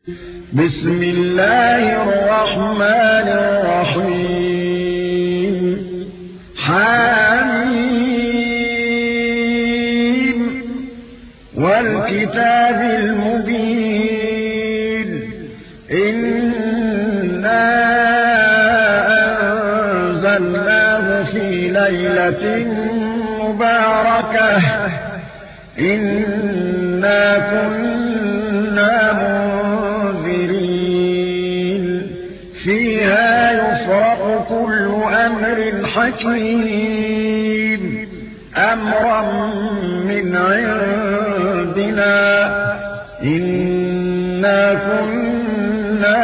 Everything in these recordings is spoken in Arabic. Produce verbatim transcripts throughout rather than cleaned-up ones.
بسم الله الرحمن الرحيم حميم والكتاب المبين إنا أنزلناه في ليلة مباركة إنا كنا منذرين فيها يفرق كل أمر حكيم أمرا من عندنا إنا كنا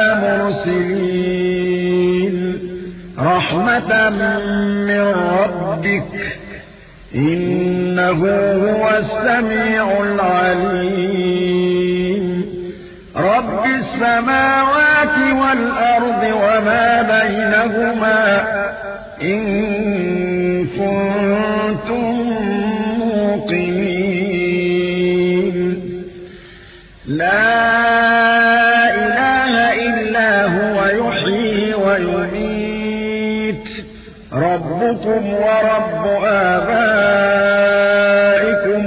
مرسلين رحمة من ربك إنه هو السميع العليم رب السماوات والأرض وما بينهما إن كنتم موقنين لا إله إلا هو يحيي ويميت ربكم ورب آبائكم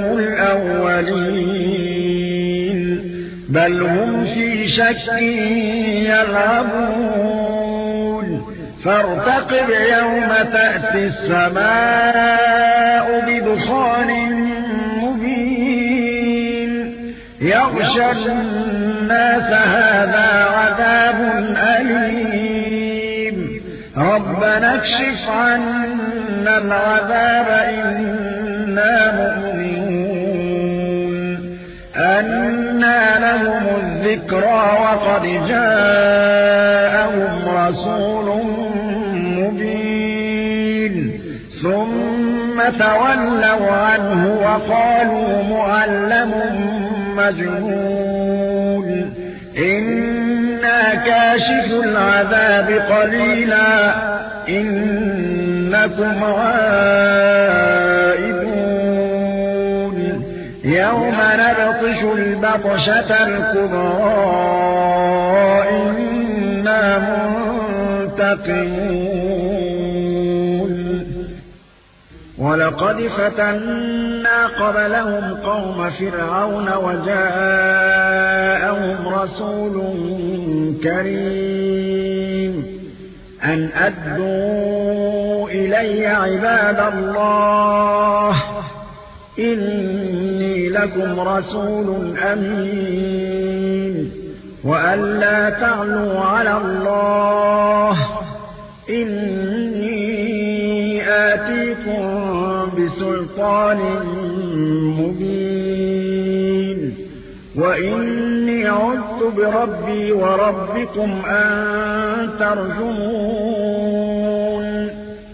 الأولين بل هم في شك يلعبون فارتقب يوم تأتي السماء بدخان مبين يغشى الناس هذا عذاب أليم ربنا اكشف عنا العذاب إنا مؤمنون أنى لهم الذكرى وقد جاءهم رسول مبين ثم تولوا عنه وقالوا معلم مجنون إنا كاشف العذاب قليلا إنكم عائدون يوم نبطش البطشة الكبرى إنا منتقمون ولقد فتنا قبلهم قوم فرعون وجاءهم رسول كريم أن أدوا إلي عباد الله إني لكم رسول أمين وأن لا تعلوا على الله إني آتيكم بسلطان مبين وإني عذت بربي وربكم أن ترجمون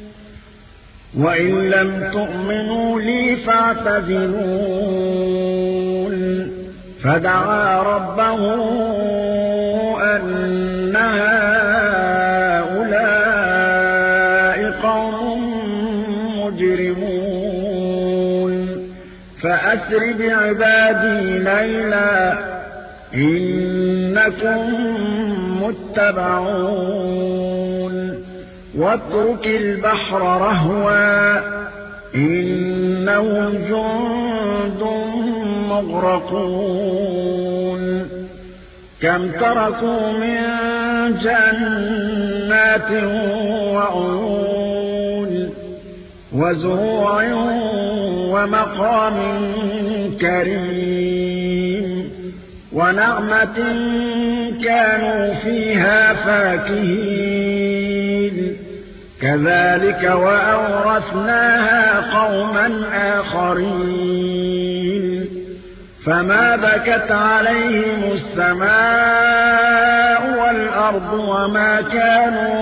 وإن لم تؤمنوا لي فاعتزلون فدعا ربه أن هؤلاء قوم مجرمون فأسر بعبادي ليلا إنكم متبعون واترك البحر رهوا إنهم جند مغرقون كم تركوا من جنات وعيون وزروع ومقام كريم ونعمة كانوا فيها فاكهين كذلك وأورثناها قوما آخرين فما بكت عليهم السماء والأرض وما كانوا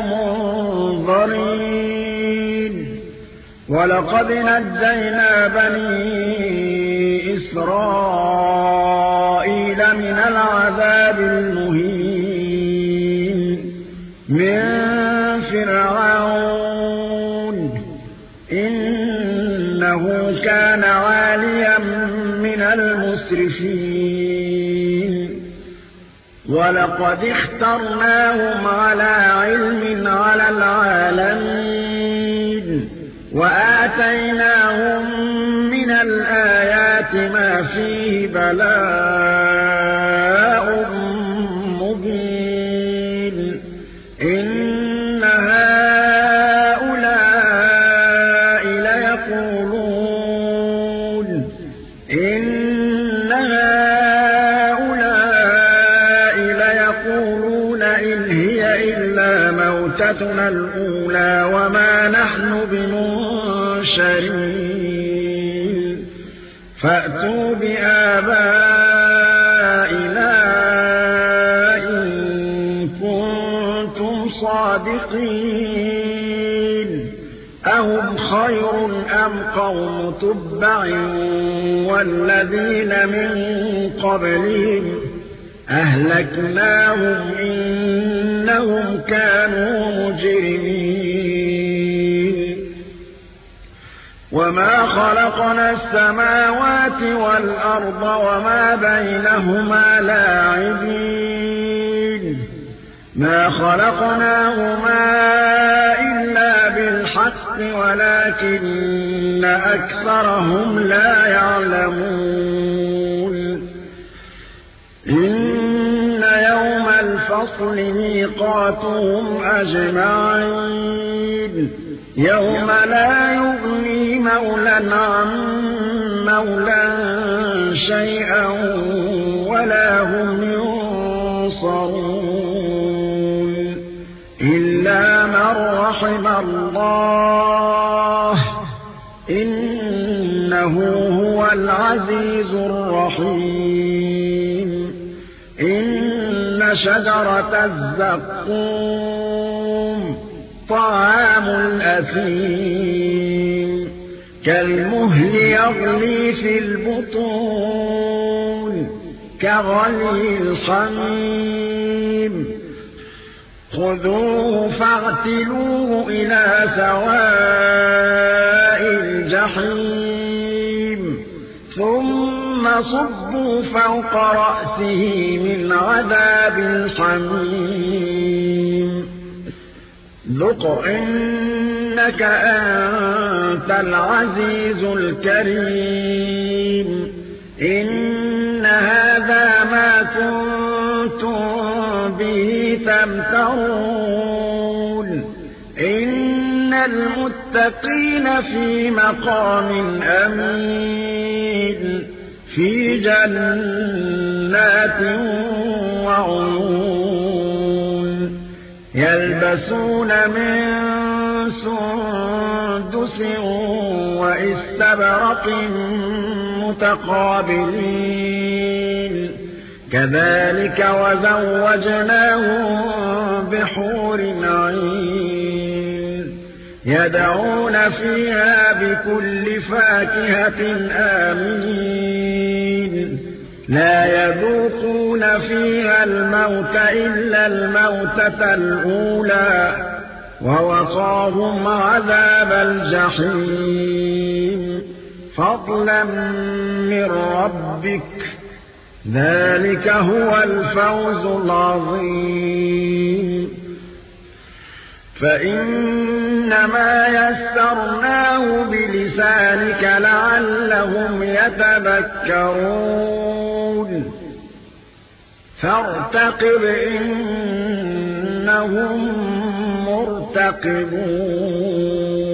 منظرين ولقد نجينا بني إسرائيل من العذاب المهين من فرعون إنه كان عاليا من المسرفين ولقد اخترناهم على علم على العالمين وآتيناهم من الآيات ما فيه بلاء مبين إن هؤلاء ليقولون إن هؤلاء ليقولون إن هي إلا موتتنا الأولى وما نحن بمنشرين فأتوا بآبائنا إن كنتم صادقين أهم خير أم قوم تبع والذين من قبلهم أهلكناهم إنهم كانوا مجرمين وما خلقنا السماوات والأرض وما بينهما لاعبين ما خلقناهما إلا بالحق ولكن أكثرهم لا يعلمون إن يوم الفصل ميقاتهم أجمعين يوم لا يغني مولى عن مولى شيئا ولا هم ينصرون إلا من رحم الله إنه هو العزيز الرحيم إن شجرة الزقوم طعام الأثيم كالمهل يغلي في البطون كغلي الحميم خذوه فاعتلوه إلى سواء الجحيم ثم صبوا فوق رأسه من عذاب الحميم ذق إنك أنت العزيز الكريم إن هذا ما كنتم به تمترون إن المتقين في مقام أمين في جنات وعيون يلبسون من سندس واستبرق متقابلين كذلك وزوجناهم بحور عين يدعون فيها بكل فاكهة آمين لا يذوقون فيها الموت إلا الموتة الأولى ووقاهم عذاب الجحيم فضلا من ربك ذلك هو الفوز العظيم فإنما يسرناه بلسانك لعلهم يتذكرون فارتقب إنهم مرتقبون